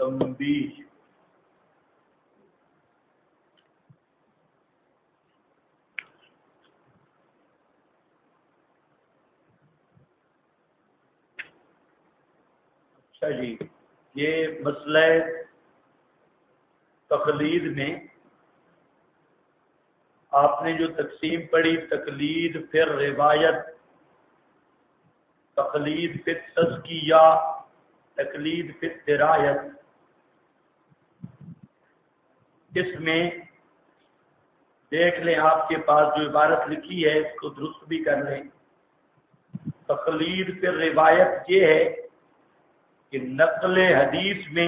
تنبیہ۔ اچھا جی، یہ مسئلہ تقلید میں آپ نے جو تقسیم پڑھی، تقلید پھر روایت، تقلید پھر تزکیہ، تقلید پھر درایت، اس میں دیکھ لیں آپ کے پاس جو عبارت لکھی ہے اس کو درست بھی کر لیں۔ تقلید پھر روایت یہ ہے کہ نقل حدیث میں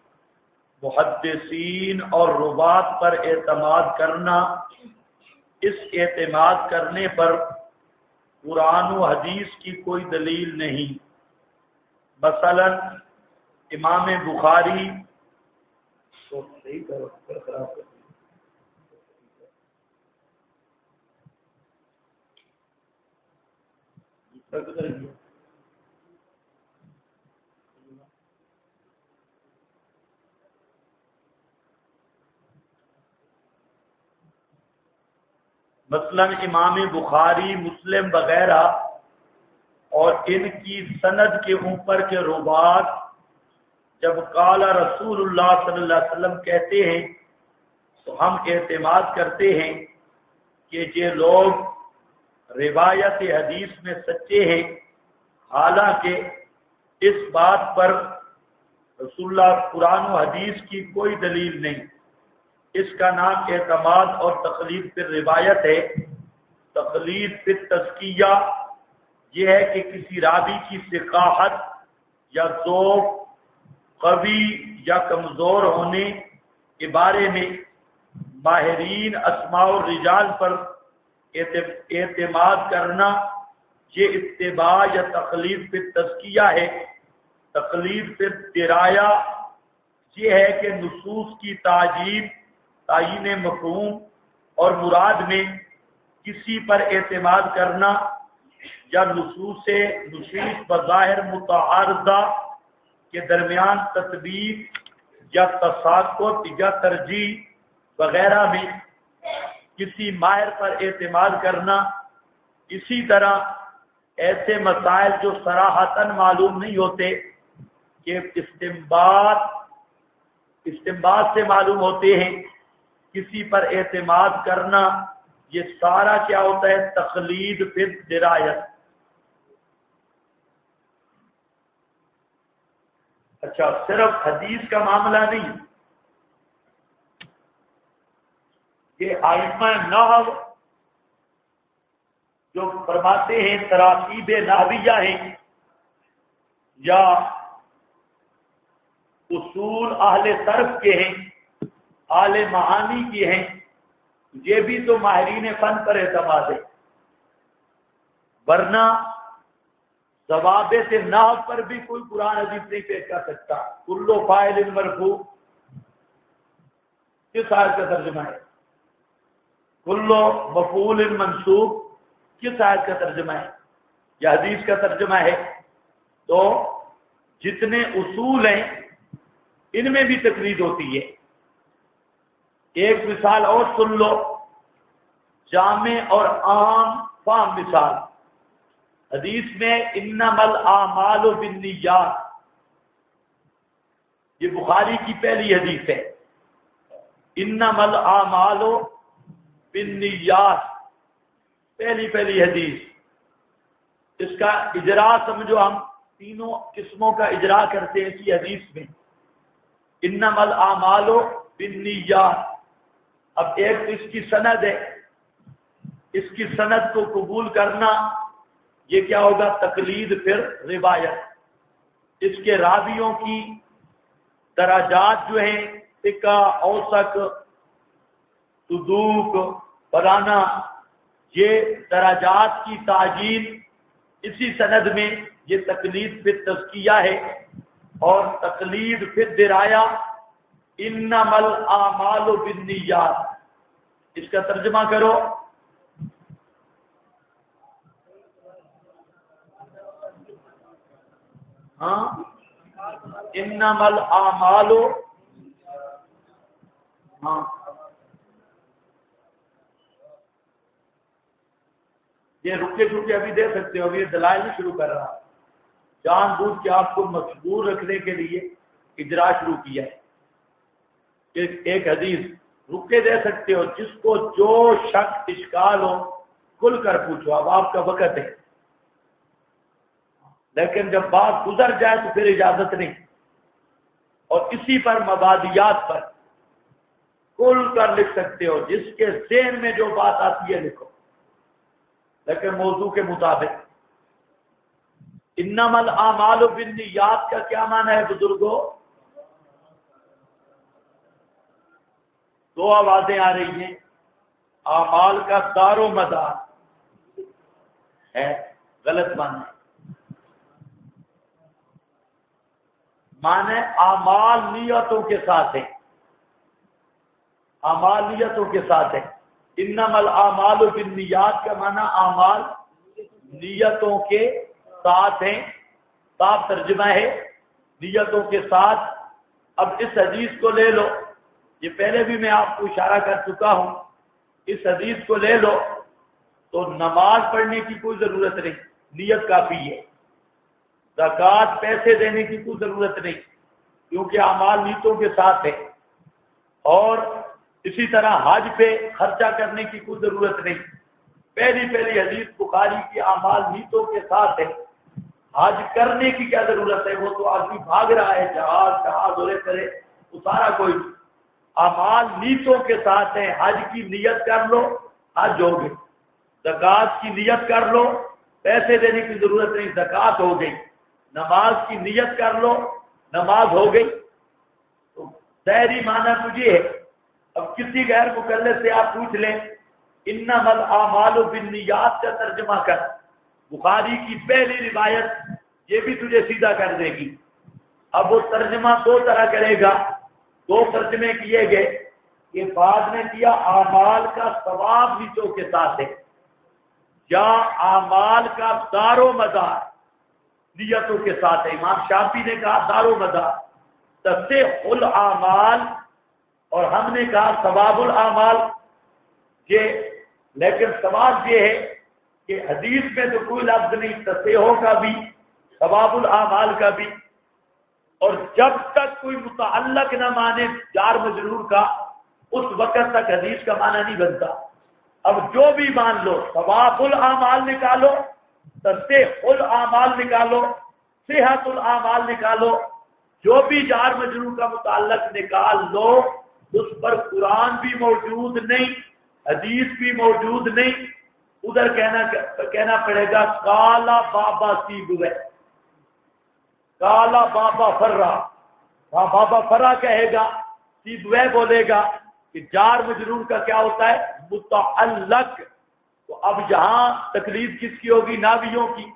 محدثین اور روات پر اعتماد کرنا، اس اعتماد کرنے پر قرآن و حدیث کی کوئی دلیل نہیں۔ مثلا امام بخاری مثلا امام بخاری، مسلم وغیرہ اور ان کی سند کے اوپر کے روات جب قال رسول اللہ صلی اللہ علیہ وسلم کہتے ہیں تو ہم اعتماد کرتے ہیں کہ یہ لوگ روایت حدیث میں سچے ہیں، حالانکہ اس بات پر رسول اللہ قرآن و حدیث کی کوئی دلیل نہیں۔ اس کا نام اعتماد اور تقلید پھر روایت ہے۔ تقلید پھر تزکیہ یہ ہے کہ کسی راوی کی ثقاحت یا ذوق، قوی یا کمزور ہونے کے بارے میں ماہرین اسماء الرجال پر اعتماد کرنا، یہ اتباع یا تقلید پھر تزکیہ ہے۔ تقلید پھر درایہ یہ ہے کہ نصوص کی تعیین مفہوم اور مراد میں کسی پر اعتماد کرنا، یا نصوص بظاہر متعارضہ کے درمیان تطبیق یا تساقط یا ترجیح وغیرہ میں کسی ماہر پر اعتماد کرنا۔ اسی طرح ایسے مسائل جو صراحتاً معلوم نہیں ہوتے کہ استنباط سے معلوم ہوتے ہیں، کسی پر اعتماد کرنا، یہ سارا کیا ہوتا ہے؟ تقلید پھر درایت۔ اچھا، صرف حدیث کا معاملہ نہیں، یہ ائمہ نحو جو فرماتے ہیں تراکیب نحویہ ہیں یا اصول اہل صرف کے ہیں، اہل معانی کی ہیں، یہ بھی تو ماہرین فن پر اعتماد ہے، ورنہ ضوابط نحو پر بھی کوئی قرآن حدیث نہیں پیش کر سکتا۔ کل فاعل مرفوع کس آیت کا ترجمہ ہے؟ کل مفعول منصوب کس آیت کا ترجمہ ہے؟ یہ حدیث کا ترجمہ ہے۔ تو جتنے اصول ہیں ان میں بھی تقلید ہوتی ہے۔ ایک مثال اور سن لو، جامع اور عام فہم مثال، حدیث میں انما الاعمال بالنیات، یہ بخاری کی پہلی حدیث ہے، انما الاعمال بالنیات، پہلی حدیث۔ اس کا اجرا سمجھو، ہم تینوں قسموں کا اجرا کرتے ہیں اسی حدیث میں، انما الاعمال بالنیات۔ اب ایک تو اس کی سند ہے، اس کی سند کو قبول کرنا، یہ کیا ہوگا؟ تقلید پھر روایت۔ اس کے راویوں کی درجات جو ہیں، ثقہ، اوثق، صدوق، فلانا، یہ درجات کی تعیین اسی سند میں، یہ تقلید پھر تزکیہ ہے۔ اور تقلید پھر درایہ انما الاعمال بالنیات، اس کا ترجمہ کرو۔ ہاں، انما الاعمال، ہاں یہ رکے چکے ابھی دے سکتے ہو، ابھی یہ دلائل نہیں شروع کر رہا، جان بوجھ کے آپ کو مجبور رکھنے کے لیے اجرا شروع کیا ہے۔ ایک حدیث رکے دے سکتے ہو، جس کو جو شک اشکال ہو کھل کر پوچھو، اب آپ کا وقت ہے، لیکن جب بات گزر جائے تو پھر اجازت نہیں۔ اور اسی پر مبادیات پر کھل کر لکھ سکتے ہو، جس کے ذہن میں جو بات آتی ہے لکھو، لیکن موضوع کے مطابق۔ انما الاعمال بالنیات کا کیا معنی ہے بزرگوں؟ دو آوازیں آ رہی ہیں، اعمال کا دار و مدار ہے، غلط معنی ہے۔ معنی اعمال نیتوں کے ساتھ ہے، اعمال نیتوں کے ساتھ ہے۔ انما الاعمال بالنیات کا معنی اعمال نیتوں کے ساتھ ہیں، صاف ترجمہ ہے نیتوں کے ساتھ۔ اب اس حدیث کو لے لو، یہ پہلے بھی میں آپ کو اشارہ کر چکا ہوں، اس حدیث کو لے لو تو نماز پڑھنے کی کوئی ضرورت نہیں، نیت کافی ہے۔ زکوٰۃ پیسے دینے کی کوئی ضرورت نہیں، کیونکہ اعمال نیتوں کے ساتھ ہے۔ اور اسی طرح حج پہ خرچہ کرنے کی کوئی ضرورت نہیں۔ پہلی حدیث بخاری کی اعمال نیتوں کے ساتھ ہے، حج کرنے کی کیا ضرورت ہے؟ وہ تو آدمی بھاگ رہا ہے، جہاز دورے کرے، وہ سارا کوئی اعمال نیتوں کے ساتھ ہے۔ حج کی نیت کر لو، حج ہو گئی۔ زکوٰۃ کی نیت کر لو، پیسے دینے کی ضرورت نہیں، زکوٰۃ ہو گئی۔ نماز کی نیت کر لو، نماز ہو گئی۔ تو ظاہری معنی تجھے ہے۔ اب کسی غیر مکلف سے آپ پوچھ لیں انما الاعمال بالنیات کا ترجمہ کر، بخاری کی پہلی روایت یہ بھی تجھے سیدھا کر دے گی۔ اب وہ ترجمہ دو طرح کرے گا، دو ترجمے کیے گئے کہ بعد میں کیا اعمال کا ثواب نیتوں کے ساتھ ہے، یا اعمال کا دار و مدار نیتوں کے ساتھ ہے۔ امام شافعی نے کہا دار و مدار تصح الاعمال، اور ہم نے کہا ثواب الاعمال۔ یہ لیکن سوال یہ ہے کہ حدیث میں تو کوئی لفظ نہیں تصحیح کا بھی ثواب الاعمال کا بھی، اور جب تک کوئی متعلق نہ مانے جار مجرور کا اس وقت تک حدیث کا معنی نہیں بنتا۔ اب جو بھی مان لو، ثواب الاعمال نکالو، تصحیح الاعمال نکالو، صحت الاعمال نکالو، جو بھی جار مجرور کا متعلق نکال لو، اس پر قرآن بھی موجود نہیں، حدیث بھی موجود نہیں۔ ادھر کہنا پڑے گا کالا بابا سیبوے، کالا بابا فرا، بابا فرا کہے گا، سیبوے بولے گا کہ جار مجرور کا کیا ہوتا ہے؟ متعلق۔ تو اب یہاں تکلیف کس کی ہوگی؟ ناویوں کی۔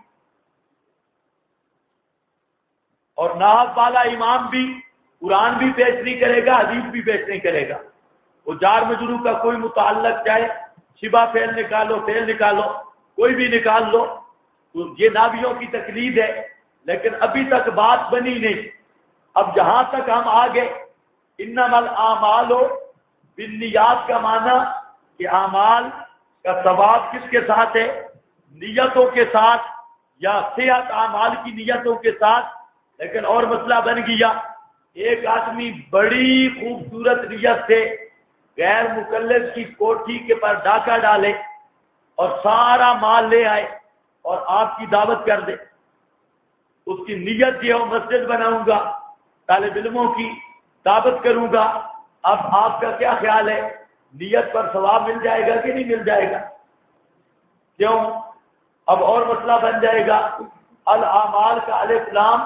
اور ناحب والا امام بھی قرآن بھی پیش نہیں کرے گا، حدیث بھی پیش نہیں کرے گا۔ وہ جار مجرور کا کوئی متعلق چاہے شبہ فعل نکالو، فعل نکالو، کوئی بھی نکال لو، تو یہ ناویوں کی تقلید ہے۔ لیکن ابھی تک بات بنی نہیں۔ اب جہاں تک ہم آگے انما الاعمال بالنیات کا معنی کہ اعمال کا ثواب کس کے ساتھ ہے؟ نیتوں کے ساتھ، یا صحت اعمال کی نیتوں کے ساتھ۔ لیکن اور مسئلہ بن گیا، ایک آدمی بڑی خوبصورت نیت سے غیر مکلف کی کوٹھی کے پر ڈاکہ ڈالے اور سارا مال لے آئے اور آپ کی دعوت کر دے۔ اس کی نیت یہ ہو مسجد بناؤں گا، طالب علموں کی دعوت کروں گا۔ اب آپ کا کیا خیال ہے، نیت پر ثواب مل جائے گا کہ نہیں مل جائے گا؟ کیوں؟ اب اور مسئلہ بن جائے گا۔ الاعمال کا الف لام،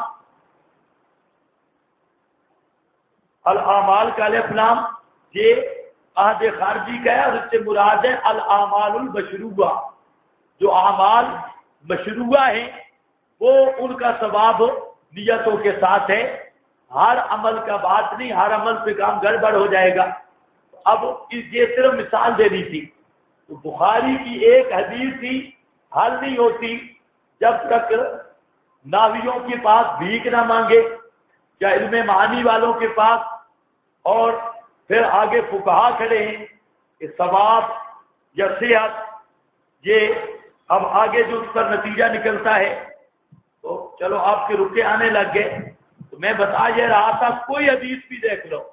الاعمال کا الف لام یہ عہد خارجی کا ہے، اور اس سے مراد ہے الاعمال المشروعہ۔ جو اعمال مشروعہ ہیں وہ ان کا ثواب نیتوں کے ساتھ ہے، ہر عمل کا بات نہیں، ہر عمل پہ کام گڑبڑ ہو جائے گا۔ اب یہ صرف مثال دینی تھی۔ تو بخاری کی ایک حدیث تھی، حل نہیں ہوتی جب تک ناویوں کے پاس بھیک نہ مانگے، یا علم معانی والوں کے پاس، اور پھر آگے فقہا کھڑے ہیں کہ ثواب یا صحت، یہ اب آگے جو اس پر نتیجہ نکلتا ہے، تو چلو آپ کے رکے آنے لگ گئے، تو میں بتا یہ رہا تھا کوئی حدیث بھی دیکھ لو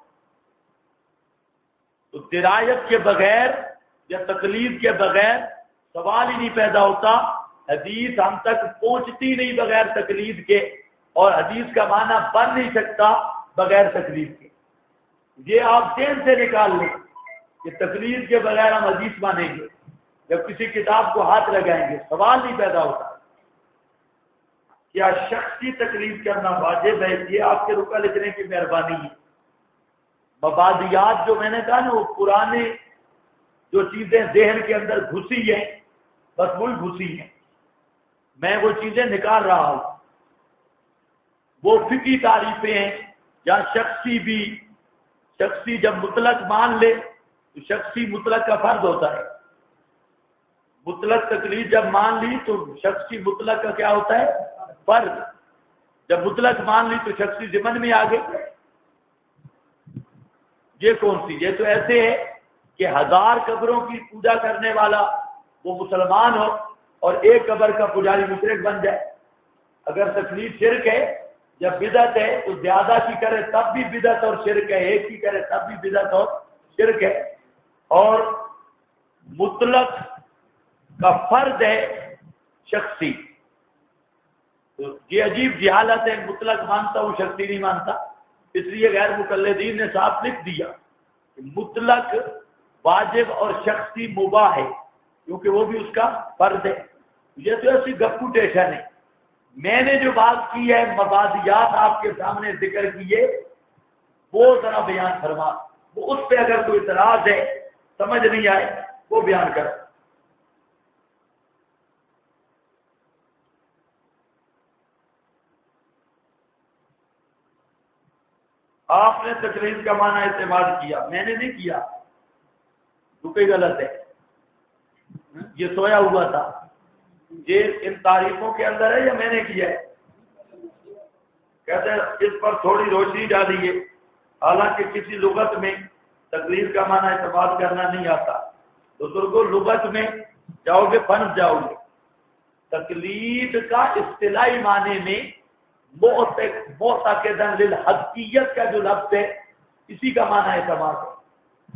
تو درایت کے بغیر یا تقلید کے بغیر سوال ہی نہیں پیدا ہوتا، حدیث ہم تک پہنچتی نہیں بغیر تقلید کے، اور حدیث کا معنی بن نہیں سکتا بغیر تقلید کے۔ یہ آپ ذہن سے نکال لیں کہ تقلید کے بغیر ہم حدیث مانیں گے، جب کسی کتاب کو ہاتھ لگائیں گے سوال نہیں پیدا ہوتا کیا شخصی تقلید کرنا واجب ہے؟ یہ آپ کے رکا لکھنے کی مہربانی ہے۔ مبادیات جو میں نے کہا نا، وہ پرانے جو چیزیں ذہن کے اندر گھسی ہیں، بس وہی گھسی ہیں، میں وہ چیزیں نکال رہا ہوں۔ وہ فقہی تعریفیں ہیں جہاں شخصی جب مطلق مان لے تو شخصی مطلق کا فرد ہوتا ہے، مطلق تقلید جب مان لی تو شخصی مطلق کا کیا ہوتا ہے؟ فرد۔ جب مطلق مان لی تو شخصی ضمن میں آ گئے۔ یہ کون سی؟ یہ تو ایسے ہے کہ 1000 قبروں کی پوجا کرنے والا وہ مسلمان ہو اور ایک قبر کا پجاری مشرک بن جائے۔ اگر تقلید شرک ہے، جب بدعت ہے تو زیادہ کی کرے تب بھی بدعت اور شرک ہے، ایک کی کرے تب بھی بدعت اور شرک ہے۔ اور مطلق کا فرد ہے شخصی، تو یہ عجیب جہالت ہے، مطلق مانتا ہوں شخصی نہیں مانتا۔ اس لیے غیر مقلدین نے صاف لکھ دیا کہ مطلق واجب اور شخصی مباح ہے، کیونکہ وہ بھی اس کا فرد ہے۔ یہ تو ایسی گپو ٹیشن ہے۔ میں نے جو بات کی ہے، مبادیات آپ کے سامنے ذکر کیے، وہ ذرا بیان فرما، وہ اس پہ اگر کوئی اعتراض ہے، سمجھ نہیں آئے، وہ بیان کر۔ آپ نے تقلید کا معنی استعمال کیا، میں نے نہیں کیا، رکے غلط ہے، یہ سویا ہوا تھا۔ یہ ان تعریفوں کے اندر ہے یا میں نے کیا ہے؟ کہتے ہیں اس پر تھوڑی روشنی ڈالیے، حالانکہ کسی لغت میں تقلید کا معنی استعمال کرنا نہیں آتا۔ بزرگوں لغت میں جاؤ گے پھنس جاؤ گے۔ تقلید کا اصطلاحی معنی میں معتقداً للحقیت کا جو لفظ ہے، اسی کا معنی استعمال ہے۔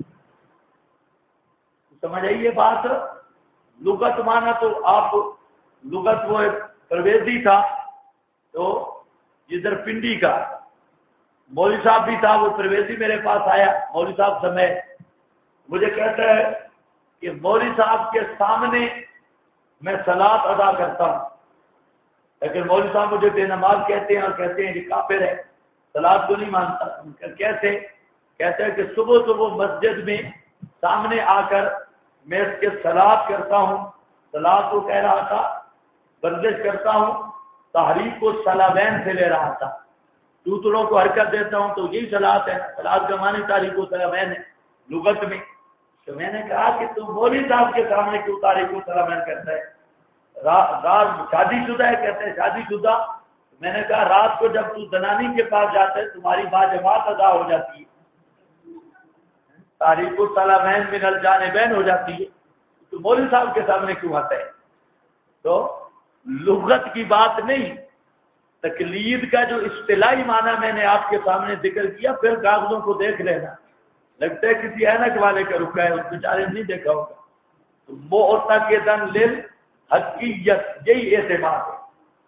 سمجھ آئیے بات؟ لغت معنی تو آپ لغت وہ پرویزی تھا، تو ادھر پنڈی کا مولوی صاحب بھی تھا، وہ پرویزی میرے پاس آیا، مولوی صاحب سمیت، مجھے کہتا ہے کہ مولوی صاحب کے سامنے میں صلاۃ ادا کرتا ہوں، لیکن مولوی صاحب مجھے بے نماز کہتے ہیں اور کہتے ہیں کہ کافر ہے، صلاۃ کو نہیں مانتا۔ کیسے؟ کہتے ہیں کہ صبح صبح مسجد میں سامنے آ کر میں اس کے صلاۃ کرتا ہوں، صلاۃ کو کہہ رہا تھا، ورزش کرتا ہوں، تحریک کو صلابین سے لے رہا تھا، دوسروں کو حرکت دیتا ہوں، تو یہی صلاۃ ہے۔ صلاۃ کا معنی تحریک و صلابین ہے لغت میں۔ تو میں نے کہا کہ تم مولوی صاحب کے سامنے کیوں تحریک و صلابین کرتا ہے؟ رات شادی شدہ ہے؟ کہتے ہیں شادی شدہ۔ میں نے کہا رات کو جب تو زنانی کے پاس جاتا ہے تمہاری باجماعت ادا ہو جاتی ہے، تحریک الصلابین من الجانبین ہو جاتی ہے، تو مولوی صاحب کے سامنے کیوں آتا ہے؟ تو لغت کی بات نہیں، تقلید کا جو اصطلاحی معنی میں نے آپ کے سامنے ذکر کیا، پھر کاغذوں کو دیکھ لینا، لگتا ہے کسی اینک والے کا رکا ہے، اس بیچارے نہیں دیکھا ہوگا۔ تو معتقداً للحقیت، یہی اعتماد ہے۔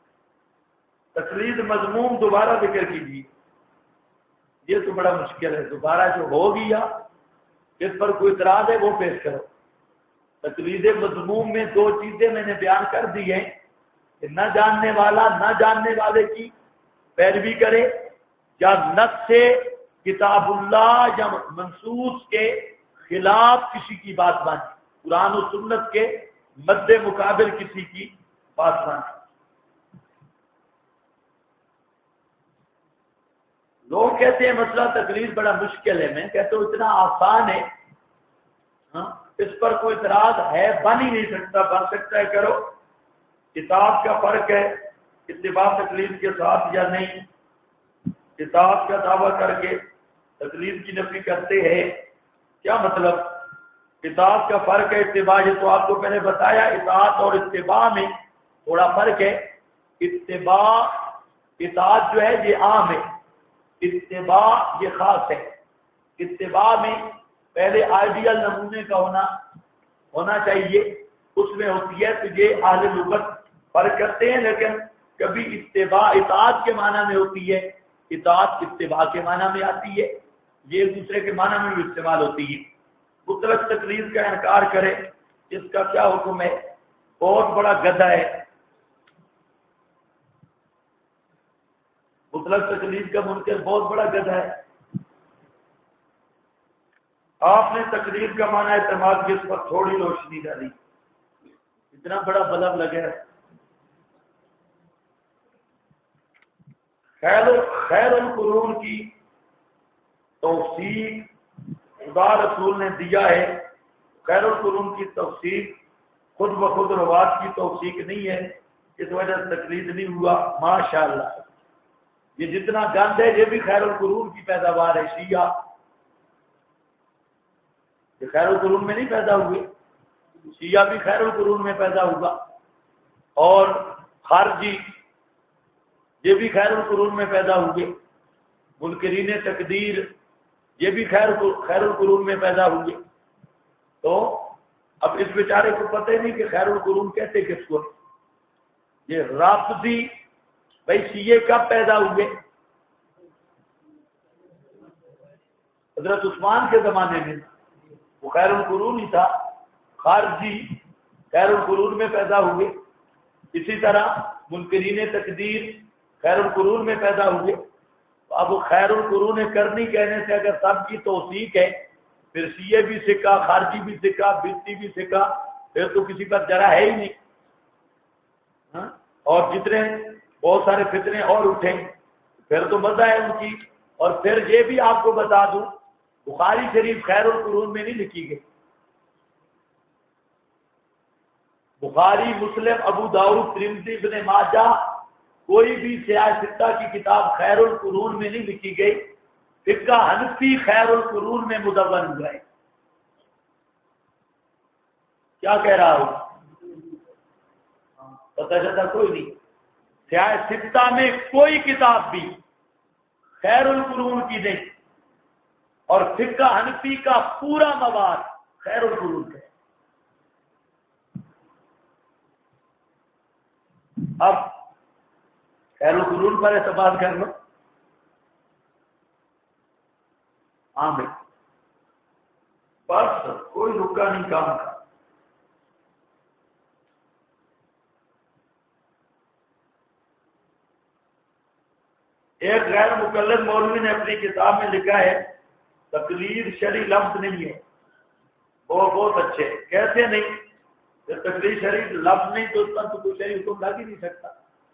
تقلید مضمون دوبارہ ذکر کیجیے، یہ تو بڑا مشکل ہے، دوبارہ جو ہو گیا جس پر کوئی اعتراض ہے وہ پیش کرو۔ تقلید مضمون میں 2 چیزیں میں نے بیان کر دی ہیں کہ نہ جاننے والا نہ جاننے والے کی پیروی کرے، یا نص کتاب اللہ یا منصوص کے خلاف کسی کی بات مانے، قرآن و سنت کے مد مقابل کسی کی بات مانے۔ لوگ کہتے ہیں مسئلہ تقلید بڑا مشکل ہے، میں کہتا ہوں اتنا آسان ہے، اس پر کوئی اعتراض ہے، بن ہی نہیں سکتا، بن سکتا ہے کرو۔ کتاب کا فرق ہے اتباع تقلید کے ساتھ یا نہیں، اطاعت کا دعویٰ کر کے تقلید کی نفی کرتے ہیں، کیا مطلب؟ اطاعت کا فرق ہے، اتباع، یہ تو آپ کو میں نے بتایا، اطاعت اور اتباع میں تھوڑا فرق ہے۔ اتباع، اطاعت جو ہے یہ عام ہے، اتباع یہ خاص ہے۔ اتباع میں پہلے آئیڈیل نمونے کا ہونا چاہیے، اس میں ہوتی ہے، تو یہ اہل لغت فرق کرتے ہیں، لیکن کبھی اتباع اطاعت کے معنی میں ہوتی ہے، اطاعت اتباع کے معنی میں آتی ہے، یہ ایک دوسرے کے معنی میں بھی استعمال ہوتی ہے۔ مطلق تقلید کا انکار کرے، اس کا کیا حکم ہے؟ بہت بڑا گدھا ہے۔ مطلق تقلید کا منکر بہت بڑا گدھا ہے۔ آپ نے تقلید کا معنی اعتماد کی، اس پر تھوڑی روشنی ڈالی، اتنا بڑا بلب لگا ہے۔ خیر القرون کی توثیق خدا رسول نے دیا ہے۔ خیر القرون کی توثیق خود بخود روات کی توثیق نہیں ہے، اس وجہ سے تقلید نہیں ہوا۔ ماشاءاللہ، یہ جتنا گند ہے یہ بھی خیر القرون کی پیداوار ہے۔ شیعہ یہ خیر القرون میں نہیں پیدا ہوئے، شیعہ بھی خیر القرون میں پیدا ہوگا، اور خارجی یہ بھی خیر القرون میں پیدا ہوئے، منکرین تقدیر یہ بھی خیر القرون میں پیدا ہوئے۔ تو اب اس بیچارے کو پتہ ہی نہیں کہ خیر القرون کہتے کس کو۔ یہ رافضی بھائی شیعہ کب پیدا ہوئے؟ حضرت عثمان کے زمانے میں، وہ خیر القرون ہی تھا۔ خارجی خیر القرون میں پیدا ہوئے، اسی طرح منکرین تقدیر خیر القرون میں پیدا ہوئے۔ اب وہ خیر القرون کرنی کہنے سے اگر سب کی توثیق ہے، پھر شیعہ بھی سکا، خارجی بھی سکا، بتی بھی سکا، پھر تو کسی پر جرا ہے ہی نہیں۔ اور جتنے بہت سارے فتنے اور اٹھیں، پھر تو مزہ ہے ان کی۔ اور پھر یہ بھی آپ کو بتا دوں، بخاری شریف خیر القرون میں نہیں لکھی گئی۔ بخاری، مسلم، ابو داؤد، ترمذی، ابن ماجہ، کوئی بھی سیاہ ستہ کی کتاب خیر القرون میں نہیں لکھی گئی۔ فقہ حنفی خیر القرون میں مدون ہوا ہے۔ کیا کہہ رہا ہوں؟ پتہ چلتا کوئی نہیں۔ سیاہ ستہ میں کوئی کتاب بھی خیر القرون کی نہیں، اور فقہ حنفی کا پورا مواد خیر القرون کا ہے۔ اب خیر القرون پر اعتبار کر لو۔ ہاں بھائی، بس کوئی رکا نہیں کام کا۔ ایک غیر مقلد مولوی نے اپنی کتاب میں لکھا ہے تقلید شرعی لفظ نہیں ہے۔ وہ بہت اچھے، کیسے نہیں؟ جب تقلید شرعی لفظ نہیں تو اس پر تو کوئی شرعی حکم لگ ہی نہیں سکتا۔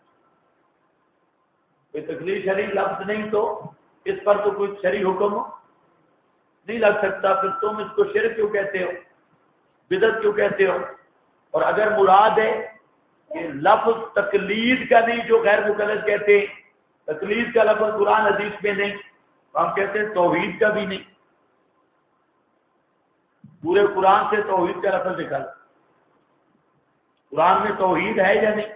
کوئی تقلید شرعی لفظ نہیں تو اس پر تو کوئی شرعی حکم نہیں لگ سکتا۔ پھر تم اس کو شرک کیوں کہتے ہو، بدعت کیوں کہتے ہو؟ اور اگر مراد ہے کہ لفظ تقلید کا نہیں جو غیر مقلد کہتے ہیں، تقلید کا لفظ قرآن حدیث میں نہیں، ہم کہتے ہیں توحید کا بھی نہیں۔ پورے قرآن سے توحید کا لفظ نکالا، قرآن میں توحید ہے یا نہیں؟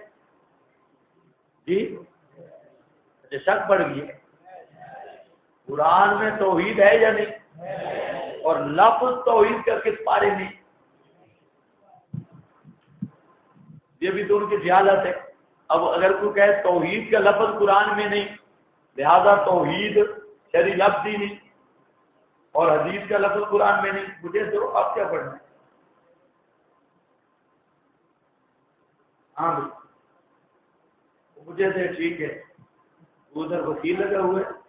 جی شک پڑ گئی ہے، قرآن میں توحید ہے یا نہیں؟ اور لفظ توحید کا کس پارے میں؟ یہ بھی تو ان کی جہالت ہے۔ اب اگر کوئی کہے توحید کا لفظ قرآن میں نہیں، لہذا توحید شرعی لفظ ہی نہیں، اور حدیث کا لفظ قرآن میں نہیں، مجھے تو اب کیا پڑھنا ہے؟ ہاں مجھے سے ٹھیک ہے، ادھر وکیل لگا ہوا ہے۔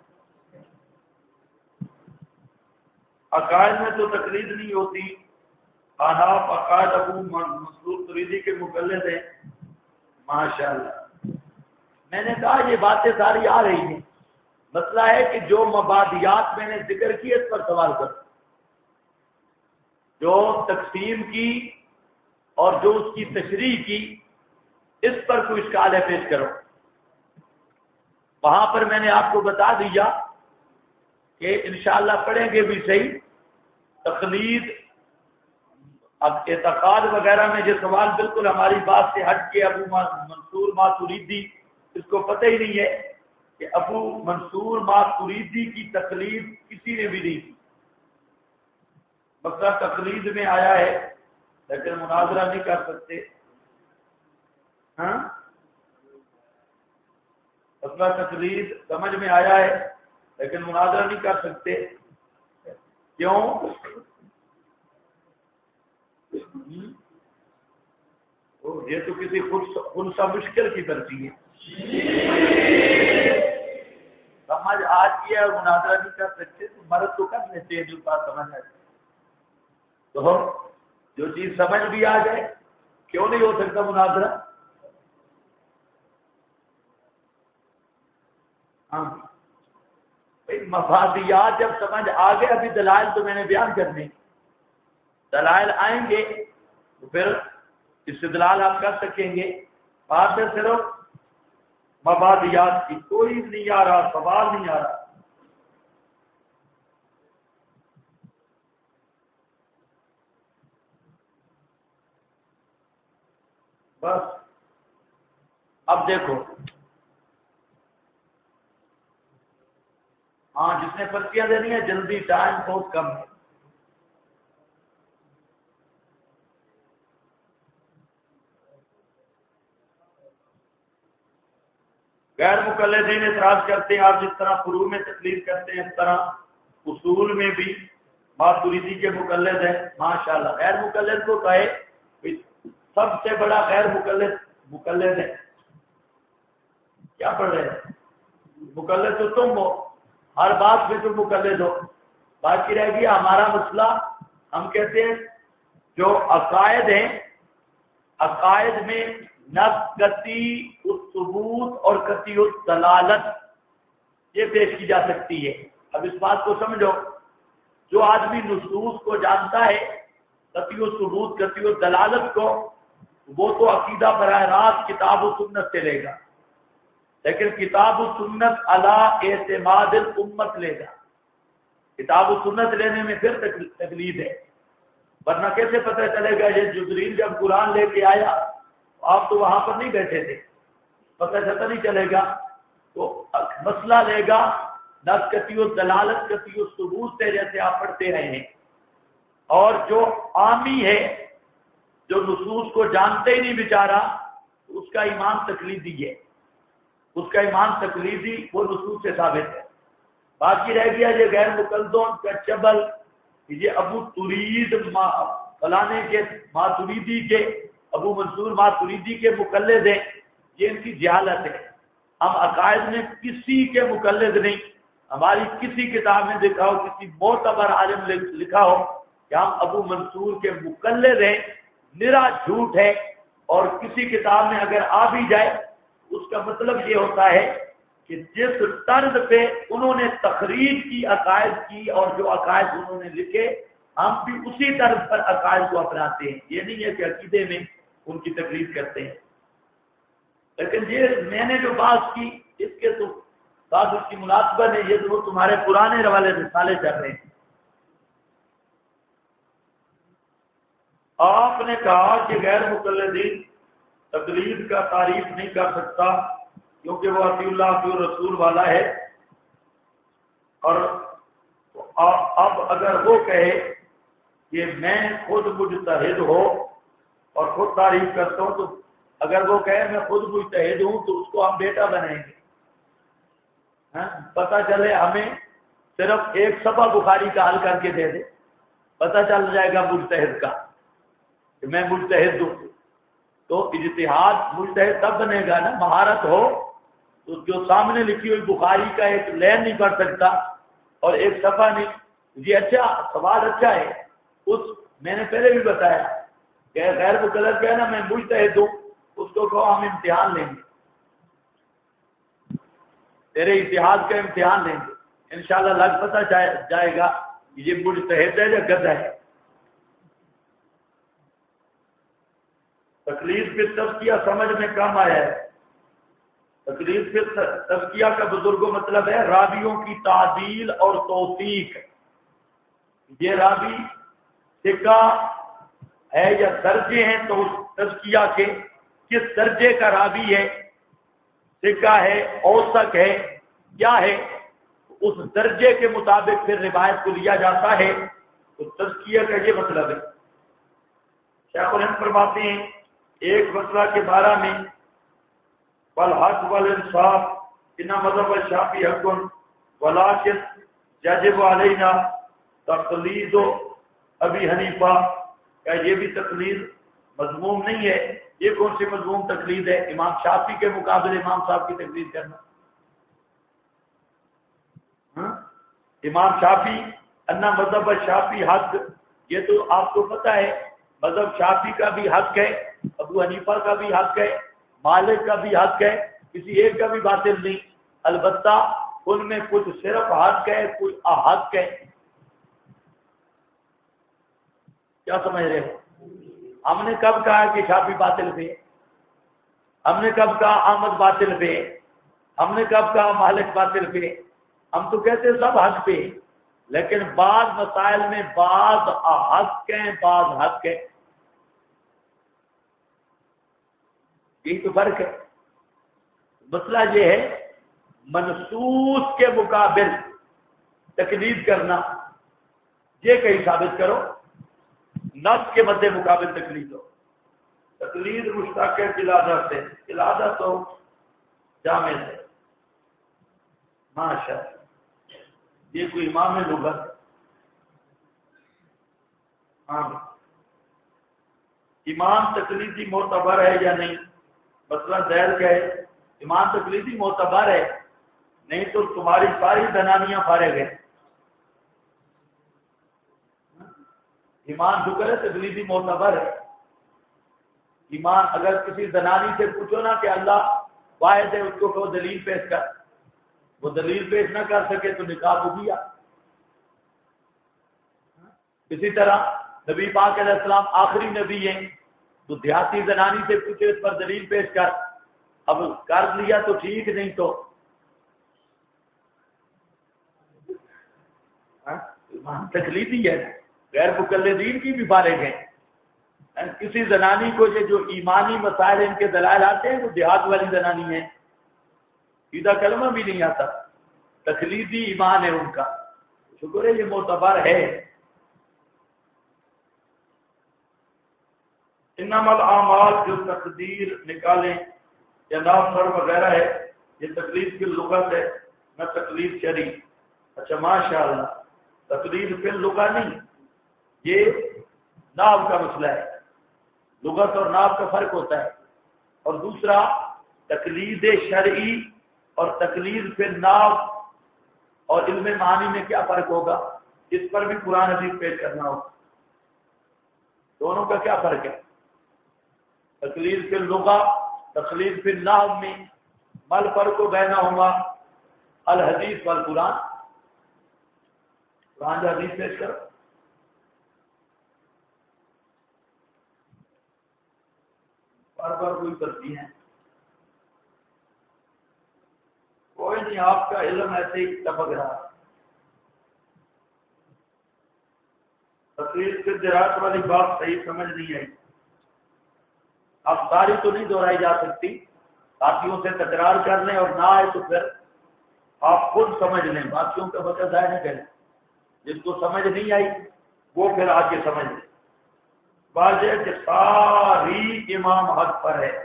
عقائد میں تو تقلید نہیں ہوتی۔ آناف عقائد ابو مسعود تریدی کے مقلد ہیں، ماشاءاللہ۔ میں نے کہا یہ باتیں ساری آ رہی ہیں، مسئلہ ہے کہ جو مبادیات میں نے ذکر کی اس پر سوال کرو، جو تقسیم کی اور جو اس کی تشریح کی، اس پر کوئی اشکال ہے پیش کرو۔ وہاں پر میں نے آپ کو بتا دیا کہ انشاءاللہ پڑھیں گے بھی صحیح. تقلید اب اعتقاد وغیرہ میں جو سوال بالکل ہماری بات سے ہٹ کے ابو منصور ماتریدی اس کو پتہ ہی نہیں ہے کہ ابو منصور ماتریدی کی تقلید کسی نے بھی نہیں کی. مسئلہ تقلید میں آیا ہے لیکن مناظرہ نہیں کر سکتے. ہاں مسئلہ تقلید سمجھ میں آیا ہے لیکن مناظرہ نہیں کر سکتے. کیوں؟ یہ تو کسی خود سا مشکل کی ترجیح ہے. سمجھ آج کیا اور مناظرہ نہیں کر سکتے تو مرد تو کر لیتے ہیں جو بات سمجھ آئے. تو جو چیز سمجھ بھی آ جائے کیوں نہیں ہو سکتا مناظرہ؟ ہاں مفادیات جب سمجھ آ گئے. ابھی دلائل تو میں نے بیان کرنے. دلائل آئیں گے تو پھر استدلال آپ کر سکیں گے. بات ہے صرف مفادیات کی. کوئی نہیں آ رہا سوال نہیں آ رہا. بس اب دیکھو ہاں جس نے پرچیاں دینی ہے جلدی ٹائم بہت کم ہے. غیر مقلدین اعتراض کرتے ہیں آپ جس طرح فروع میں تقلید کرتے ہیں اس طرح اصول میں بھی ماتریدی کے مقلد ہیں. ماشاءاللہ غیر مقلد کو کہے سب سے بڑا غیر مقلد ہے. کیا پڑھ رہے ہیں؟ مقلد تو تم ہو. ہر بات میں تم مقلد ہو. باقی رہ گیا ہمارا مسئلہ. ہم کہتے ہیں جو عقائد ہیں عقائد میں نفس قطعی الثبوت اور قطعی الدلالت یہ پیش کی جا سکتی ہے. اب اس بات کو سمجھو. جو آدمی نصوص کو جانتا ہے قطعی الثبوت قطعی الدلالت کو وہ تو عقیدہ براہ راست کتاب و سنت سے لے گا. لیکن کتاب و سنت علی اعتماد الامت لے گا. کتاب و سنت لینے میں پھر تقلید ہے. ورنہ کیسے پتہ چلے گا؟ یہ جبریل جب قرآن لے کے آیا آپ تو وہاں پر نہیں بیٹھے تھے, پتہ چلتا نہیں چلے گا. تو مسئلہ لے گا نفس قطعی الدلالت قطعی الثبوت سے جیسے آپ پڑھتے رہے ہیں. اور جو عامی ہے جو نصوص کو جانتے ہی نہیں بیچارہ اس کا ایمان تقلیدی ہے. اس کا ایمان تقلیدی وہ نصوص سے ثابت ہے. باقی رہ گیا یہ غیر مقلدوں کا چبل. یہ ابو ترید فلانے کے ماتریدی کے ابو منصور ماتریدی کے مقلد ہیں. یہ ان کی جہالت ہے. ہم عقائد میں کسی کے مقلد نہیں. ہماری کسی کتاب میں دیکھا ہو کسی معتبر عالم لکھا ہو کہ ہم ابو منصور کے مقلد ہیں, نرا جھوٹ ہے. اور کسی کتاب میں اگر آ بھی جائے اس کا مطلب یہ ہوتا ہے کہ جس طرز پہ انہوں نے تخریج کی عقائد کی اور جو عقائد انہوں نے لکھے ہم بھی اسی طرز پر عقائد کو اپناتے ہیں. یہ نہیں ہے کہ عقیدے میں ان کی تقلید کرتے ہیں. لیکن یہ میں نے جو بات کی اس کے تو بات اس کی مناسبت ہے. یہ تو تمہارے پرانے والے رسالے چل رہے ہیں. آپ نے کہا کہ غیر مقلدین تقلید کا تعریف نہیں کر سکتا کیونکہ وہ اطیع اللہ اطیع رسول والا ہے. اور اب اگر وہ کہے کہ میں خود مجتہد ہو اور خود تعریف کرتا ہوں, تو اگر وہ کہے میں خود مجتہد ہوں تو اس کو ہم بیٹا بنائیں گے. پتہ چلے ہمیں صرف ایک صفحہ بخاری کا حل کر کے دے دے, پتہ چل جائے گا مجتہد کا کہ میں مجتہد ہوں. تو اجتہاد مجتہد تب بنے گا نا مہارت ہو. تو جو سامنے لکھی ہوئی بخاری کا ایک لین نہیں پڑھ سکتا اور ایک صفحہ نہیں. جی اچھا سوال اچھا ہے. اس میں نے پہلے بھی بتایا کہ غیر مقلد کیا ہے نا میں مجتہد ہوں, اس کو کہو ہم امتحان لیں گے, تیرے اتحاد کا امتحان لیں گے. انشاءاللہ لگ پتہ جائے گا یہ مجتہد ہے یا گدھا ہے. تکلیف پہ تزکیہ سمجھ میں کم آیا ہے. تقلید پھر تزکیہ کا بزرگوں مطلب ہے راویوں کی تعدیل اور توثیق. یہ راوی ثقہ ہے یا درجے ہیں تو تزکیہ کے کس درجے کا راوی ہے، ثقہ ہے، اوثق ہے، کیا ہے، اس درجے کے مطابق پھر روایت کو لیا جاتا ہے. تو تزکیہ کا یہ مطلب ہے. شیخ الہند فرماتے ہیں ایک مسئلہ کے بارے میں والحق والانصاف ان مذہب الشافعی حق ولکن یجب علینا تقلید ابی حنیفہ. کیا یہ بھی تقلید مذموم نہیں ہے؟ یہ کون سی مذموم تقلید ہے؟ امام شافعی کے مقابلے امام صاحب کی تقلید کرنا. امام شافعی انا مذہب الشافعی حق، یہ تو آپ کو پتہ ہے مذہب شافعی کا بھی حق ہے، ابو حنیفہ کا بھی حق ہے، مالک کا بھی حق ہے، کسی ایک کا بھی باطل نہیں. البتہ ان میں کچھ صرف حق ہے، کچھ احق ہے. کیا سمجھ رہے ہو؟ ہم نے کب کہا کہ شافعی باطل پہ؟ ہم نے کب کہا احمد باطل پہ؟ ہم نے کب کہا مالک باطل پہ؟ ہم تو کہتے سب حق پہ، لیکن بعض مسائل میں بعض حق ہیں بعض حق ہے. یہی تو فرق ہے. مسئلہ یہ ہے منصوص کے مقابل تقلید کرنا. یہ کہیں ثابت کرو نص کے مد مقابل تقلید ہو. تقلید مشتق ہے قلادت سے، قلادت تو جامع سے. ماشاء اللہ یہ کوئی امام لغت. ہاں امام تقلیدی معتبر ہے یا نہیں؟ مثلا زہر کا ہے امام تقلیدی معتبر ہے، نہیں تو تمہاری ساری زنانیاں فارغ ہیں. ایمان شکر ہے تقلیدی معتبر ہے. ایمان اگر کسی زنانی سے پوچھو نا کہ اللہ واحد ہے، اس کو کہو دلیل پیش کر، وہ دلیل پیش نہ کر سکے تو نکاح ہو گیا. اسی طرح نبی پاک علیہ السلام آخری نبی ہیں، تو دیہاتی زنانی سے پوچھے اس پر دلیل پیش کر. اب کر لیا تو ٹھیک، نہیں تو ایمان تقلیدی ہے. غیر مقلدین کی بھی فارغ ہیں. کسی زنانی کو جو ایمانی مسائل ان کے دلائل آتے ہیں وہ دیہات والی زنانی ہے، سیدھا کلمہ بھی نہیں آتا، تقلیدی ایمان ہے ان کا. شکر ہے یہ معتبر ہے. انما الاعمال جو تقدیر نکالیں یا نام سر وغیرہ ہے، یہ تقلید کی لغت ہے نہ تقلید شرعی. اچھا ماشاء اللہ، تقلید فی اللغہ نہیں، یہ نام کا مسئلہ ہے. لغت اور نام کا فرق ہوتا ہے. اور دوسرا تقلید شرعی اور تقلید فی النام اور علم معانی میں کیا فرق ہوگا، اس پر بھی قرآن حدیث پیش کرنا ہوگا. دونوں کا کیا فرق ہے؟ تقلید فی اللغہ تقلید فی النام میں مل فرق بینہما الحدیث والقرآن. قرآن کا حدیث پیش کرو. بار کوئی کرتی ہیں کوئی نہیں، آپ کا علم ایسے ہی ٹپک رہا. تقلید سے درات والی بات صحیح سمجھ نہیں آئی. اب ساری تو نہیں دہرائی جا سکتی، ساتھیوں سے تکرار کر لیں اور نہ آئے تو پھر آپ خود سمجھ لیں. باقیوں کا وقت ضائع نہ کریں. جس کو سمجھ نہیں آئی وہ پھر آ کے سمجھ لیں. واضح کہ ساری امام حق پر ہے.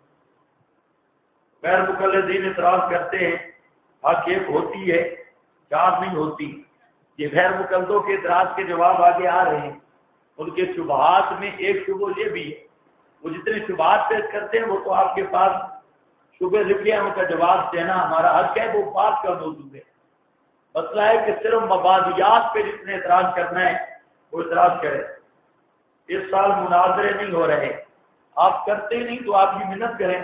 غیر مقلدین اعتراض کرتے ہیں حق ایک ہوتی ہے، چار نہیں ہوتی. یہ غیر مقلدوں کے اعتراض کے جواب آگے آ رہے ہیں. ان کے شبہات میں ایک شبہ یہ بھی ہے، وہ جتنے شبہات پیش کرتے ہیں وہ تو آپ کے پاس شبہ لکھے ہیں، ان کا جواب دینا ہمارا حق ہے، وہ بات کا موضوع ہے. مسئلہ ہے کہ صرف مبادیات پہ جتنے اعتراض کرنا ہے وہ اعتراض کرے. اس سال مناظرے نہیں ہو رہے، آپ کرتے نہیں تو آپ کی محنت کریں.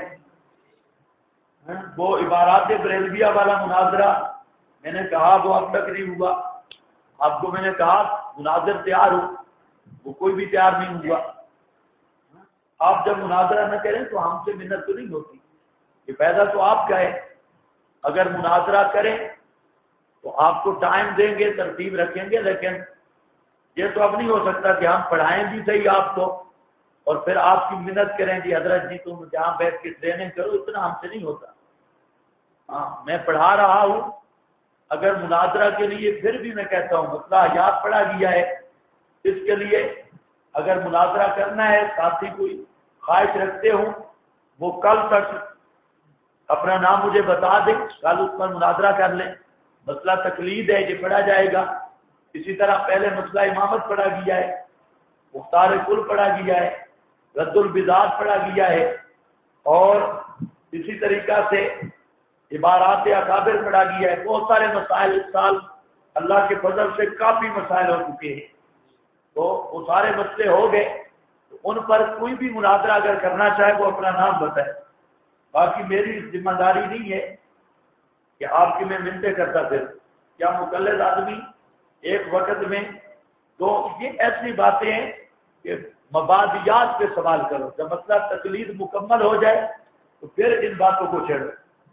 وہ عبارات بریلویہ والا مناظرہ میں نے کہا وہ اب تک نہیں ہوا. آپ کو میں نے کہا مناظر تیار ہو، وہ کوئی بھی تیار نہیں ہوا. آپ جب مناظرہ نہ کریں تو ہم سے محنت تو نہیں ہوتی. یہ فائدہ تو آپ کا ہے. اگر مناظرہ کریں تو آپ کو ٹائم دیں گے، ترتیب رکھیں گے، لیکن یہ تو اب نہیں ہو سکتا کہ ہم پڑھائیں بھی صحیح آپ کو اور پھر آپ کی منت کریں جی حضرت جی تم جہاں بیٹھ کے ٹریننگ کرو. اتنا ہم سے نہیں ہوتا. ہاں میں پڑھا رہا ہوں، اگر مناظرہ کے لیے پھر بھی میں کہتا ہوں مسئلہ یاد پڑھا گیا ہے، اس کے لیے اگر مناظرہ کرنا ہے ساتھی کوئی خواہش رکھتے ہوں وہ کل تک اپنا نام مجھے بتا دیں، کل اس پر مناظرہ کر لیں. مسئلہ تقلید ہے یہ پڑھا جائے گا. اسی طرح پہلے مسئلہ امامت پڑھا گیا ہے، مختار کل پڑھا گیا ہے، رد البدعات پڑھا گیا ہے، اور اسی طریقہ سے عبارات اکابر پڑھا گیا ہے. بہت سارے مسائل اس سال اللہ کے فضل سے کافی مسائل ہو چکے ہیں. تو وہ سارے مسئلے ہو گئے، تو ان پر کوئی بھی مناظرہ اگر کرنا چاہے وہ اپنا نام بتائے. باقی میری ذمہ داری نہیں ہے کہ آپ کی میں منتیں کرتا پھر. کیا مقلد آدمی ایک وقت میں تو یہ ایسی باتیں ہیں کہ مبادیات پہ سوال کرو. جب مسئلہ تقلید مکمل ہو جائے تو پھر ان باتوں کو چھیڑو.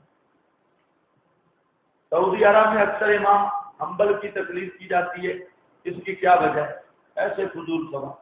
سعودی عرب میں اکثر امام حنبل کی تقلید کی جاتی ہے، اس کی کیا وجہ ہے؟ ایسے فضول سوال.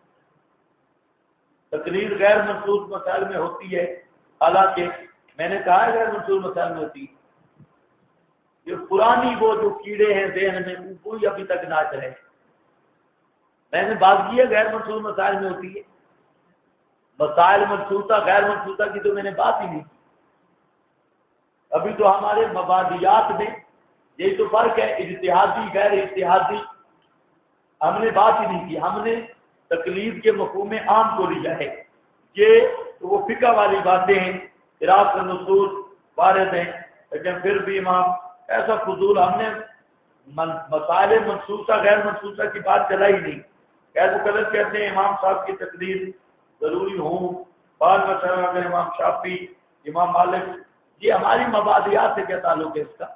تقلید غیر منصوص مسائل میں ہوتی ہے، حالانکہ میں نے کہا غیر منصوص مسائل میں ہوتی ہے. یہ پرانی وہ جو کیڑے ہیں ذہن میں وہی ابھی تک ناچ رہے ہیں. میں نے بات کی ہے غیر منصوص مسائل میں ہوتی ہے. مسائل منصوصہ غیر منصوصہ کی تو میں نے بات ہی نہیں کی. ابھی تو ہمارے مبادیات میں یہی تو فرق ہے، اجتہادی غیر اجتہادی ہم نے بات ہی نہیں کی. ہم نے تقلید کے مفہوم عام کو لیا ہے. یہ تو وہ فقہ والی باتیں ہیں، قراءت النصوص وارد ہیں، لیکن پھر بھی امام ایسا فضول ہم نے مسائل منصوصہ غیر منصوصہ کی بات چلائی نہیں. ایسے غلط کہتے ہیں امام صاحب کی تقلید ضروری ہوں. بعض مسئلہ اگر امام شافعی، امام مالک، یہ ہماری مبادیات سے کیا تعلق ہے اس کا؟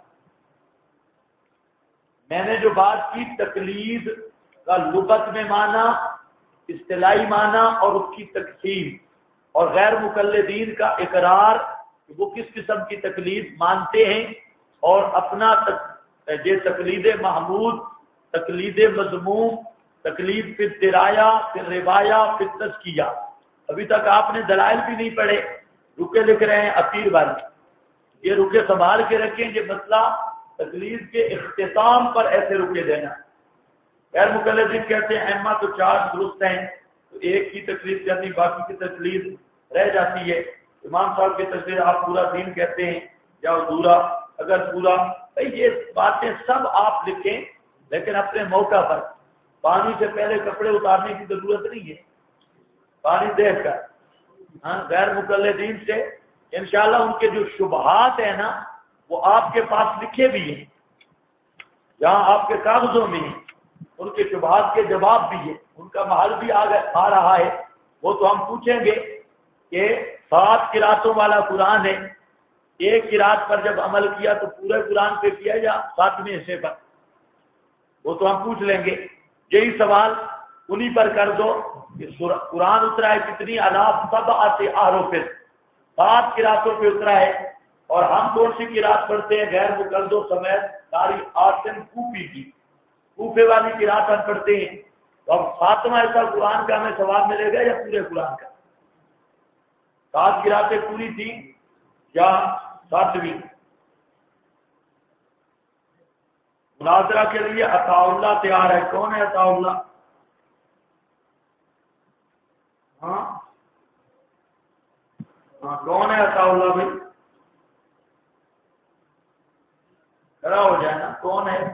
میں نے جو بات کی تقلید کا لغت میں معنی، اصطلاحی معنی اور اس کی تقسیم، اور غیر مقلدین کا اقرار کہ وہ کس قسم کی تقلید مانتے ہیں اور اپنا یہ تقلید محمود، تقلید مذموم، تقلید پھر درایا، پھر روایا، پھر تزکیہ. ابھی تک آپ نے دلائل بھی نہیں پڑھے، رکے لکھ رہے ہیں اپیر والے. یہ رکے سنبھال کے رکھیں. یہ مسئلہ تقلید کے اختتام پر ایسے رکے دینا. غیر مقلدین کہتے ہیں ائمہ تو 4 درست ہیں، تو ایک کی تقلید کرنی، باقی کی تقلید رہ جاتی ہے. امام صاحب کی تقلید آپ پورا دین کہتے ہیں یا ادھورا؟ اگر پورا، یہ باتیں سب آپ لکھیں لیکن اپنے موقع پر. پانی سے پہلے کپڑے اتارنے کی ضرورت نہیں ہے، پانی دیکھ کر. ہاں غیر مقلدین سے انشاءاللہ ان کے جو شبہات ہیں نا وہ آپ کے پاس لکھے بھی ہیں، جہاں آپ کے کاغذوں میں ہیں. ان کے شبہات کے جواب بھی ہیں، ان کا محل بھی آ رہا ہے. وہ تو ہم پوچھیں گے کہ 7 قراتوں والا قرآن ہے، ایک قرات پر جب عمل کیا تو پورے قرآن پہ کیا یا 7ویں حصے پر؟ وہ تو ہم پوچھ لیں گے. یہی سوال انہی پر کر دو کہ قرآن اترا ہے کتنی الاف 7 احرف، 7 قراتوں پہ اترا ہے، اور ہم کون سی قرات پڑھتے ہیں غیر مقلدوں سمیت ساری آسن کوفی کی، کوفے والی قرات ہم پڑھتے ہیں. تو اب 7واں ایسا قرآن کا ہمیں ثواب ملے گا یا پورے قرآن کا؟ 7 قراتیں پوری تھی یا 7ویں؟ مناظرہ کے لیے عطا اللہ تیار ہے. کون ہے عطا اللہ؟ ہاں کون ہے عطا اللہ بھائی؟ کھڑا ہو جائے نا. کون ہے؟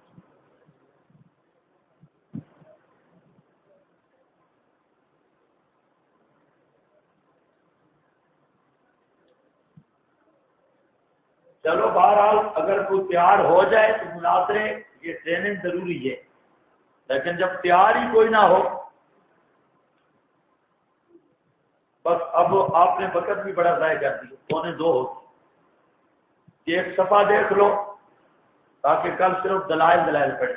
چلو بہرحال اگر کوئی تیار ہو جائے تو مناظرے یہ ٹریننگ ضروری ہے، لیکن جب تیار ہی کوئی نہ ہو بس اب آپ نے وقت بھی بڑا ضائع کر دیا. 1:45 ہوتی. ایک صفحہ دیکھ لو تاکہ کل صرف دلائل پڑھیں.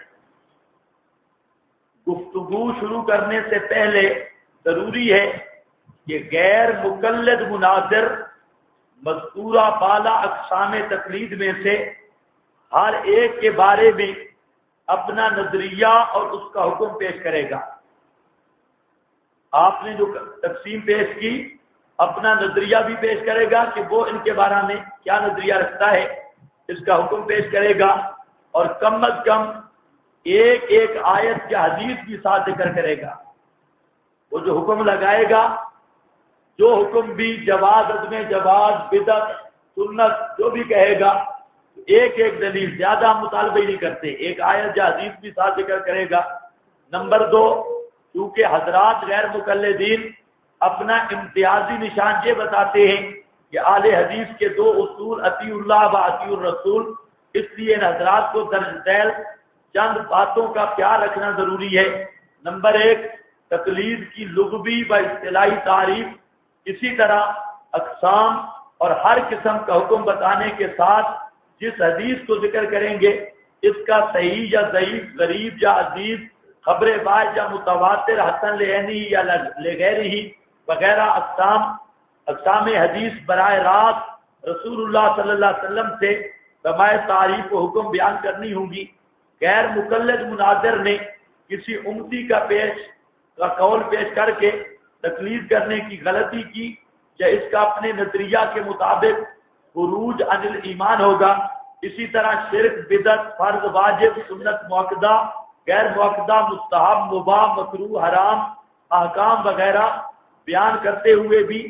گفتگو شروع کرنے سے پہلے ضروری ہے کہ غیر مقلد مناظر مذکورہ بالا اقسام تقلید میں سے ہر ایک کے بارے میں اپنا نظریہ اور اس کا حکم پیش کرے گا۔ آپ نے جو تقسیم پیش کی اپنا نظریہ بھی پیش کرے گا کہ وہ ان کے بارے میں کیا نظریہ رکھتا ہے، اس کا حکم پیش کرے گا، اور کم از کم ایک ایک آیت یا حدیث بھی ساتھ ذکر کرے گا۔ وہ جو حکم لگائے گا، جو حکم بھی جواز، عدم جواز، بدعت، سنت جو بھی کہے گا، ایک ایک دلیل، زیادہ مطالبہ ہی نہیں کرتے، ایک آیت یا حدیث بھی ساتھ ذکر کرے گا۔ نمبر 2، کیونکہ حضرات غیر مقلدین اپنا امتیازی نشان یہ بتاتے ہیں کہ اہل حدیث کے 2 اصول اطیع اللہ و اطیع الرسول، اس لیے ان حضرات کو درج ذیل چند باتوں کا خیال رکھنا ضروری ہے۔ نمبر 1، تقلید کی لغوی و اصطلاحی تعریف، اسی طرح اقسام اور ہر قسم کا حکم بتانے کے ساتھ جس حدیث کو ذکر کریں گے اس کا صحیح یا ضعیف، غریب یا عزیز، خبر باعث یا متواتر، حسن لعینی یا لغیرہ وغیرہ اقسام حدیث براہ راست رسول اللہ صلی اللہ علیہ وسلم سے بمائے تعریف و حکم بیان کرنی ہوں گی۔ غیر مقلد مناظر نے کسی امتی کا قول پیش کر کے تقلید کرنے کی غلطی کی یا اس کا اپنے نظریہ کے مطابق خروج عن الایمان ہوگا، اسی طرح شرک، بدعت، فرض، واجب، سنت موقدہ، غیر موقدہ، مستحب، مباح، مکروہ، حرام احکام وغیرہ بیان کرتے ہوئے بھی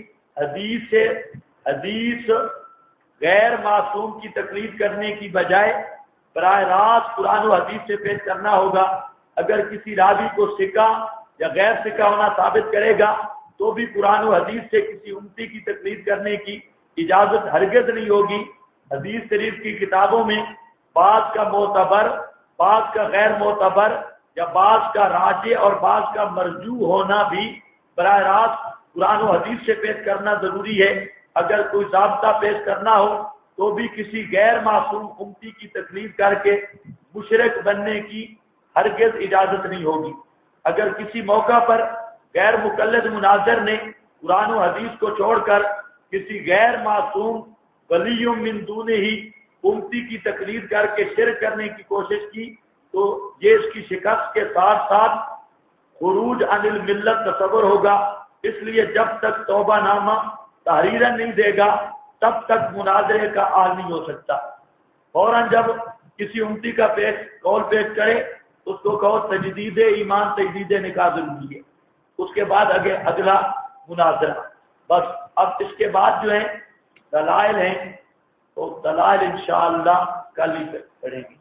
حدیث غیر معصوم کی تقلید کرنے کی بجائے براہ راست قرآن و حدیث سے پیش کرنا ہوگا۔ اگر کسی راوی کو ثقہ یا غیر ثقہ ہونا ثابت کرے گا تو بھی قرآن و حدیث سے کسی امتی کی تقلید کرنے کی اجازت ہرگز نہیں ہوگی۔ حدیث شریف کی کتابوں میں بعض کا معتبر، بعض کا غیر معتبر یا بعض کا راجح اور بعض کا مرجوح ہونا بھی براہ راست قرآن و حدیث سے پیش کرنا ضروری ہے۔ اگر کوئی ضابطہ پیش کرنا ہو تو بھی کسی غیر معصوم امتی کی تقلید کر کے مشرک بننے کی ہرگز اجازت نہیں ہوگی۔ اگر کسی موقع پر غیر مقلد مناظر نے قرآن و حدیث کو چھوڑ کر کسی غیر معصوم ولی من دونہ ہی امتی کی تقلید کر کے شرک کرنے کی کوشش کی تو یہ اس کی شکست کے ساتھ ساتھ خروج عن الملت تصور ہوگا۔ اس لیے جب تک توبہ نامہ تحریراً نہیں دے گا تب تک مناظرے کا حال نہیں ہو سکتا۔ فوراً جب کسی امتی کا قول پیش کرے اس کو کہو تجدید ایمان، تجدید نکاح ضروری ہے، اس کے بعد اگلا مناظرہ۔ بس اب اس کے بعد جو ہے دلائل ہیں تو دلائل انشاءاللہ کل ہی پڑھیں گے۔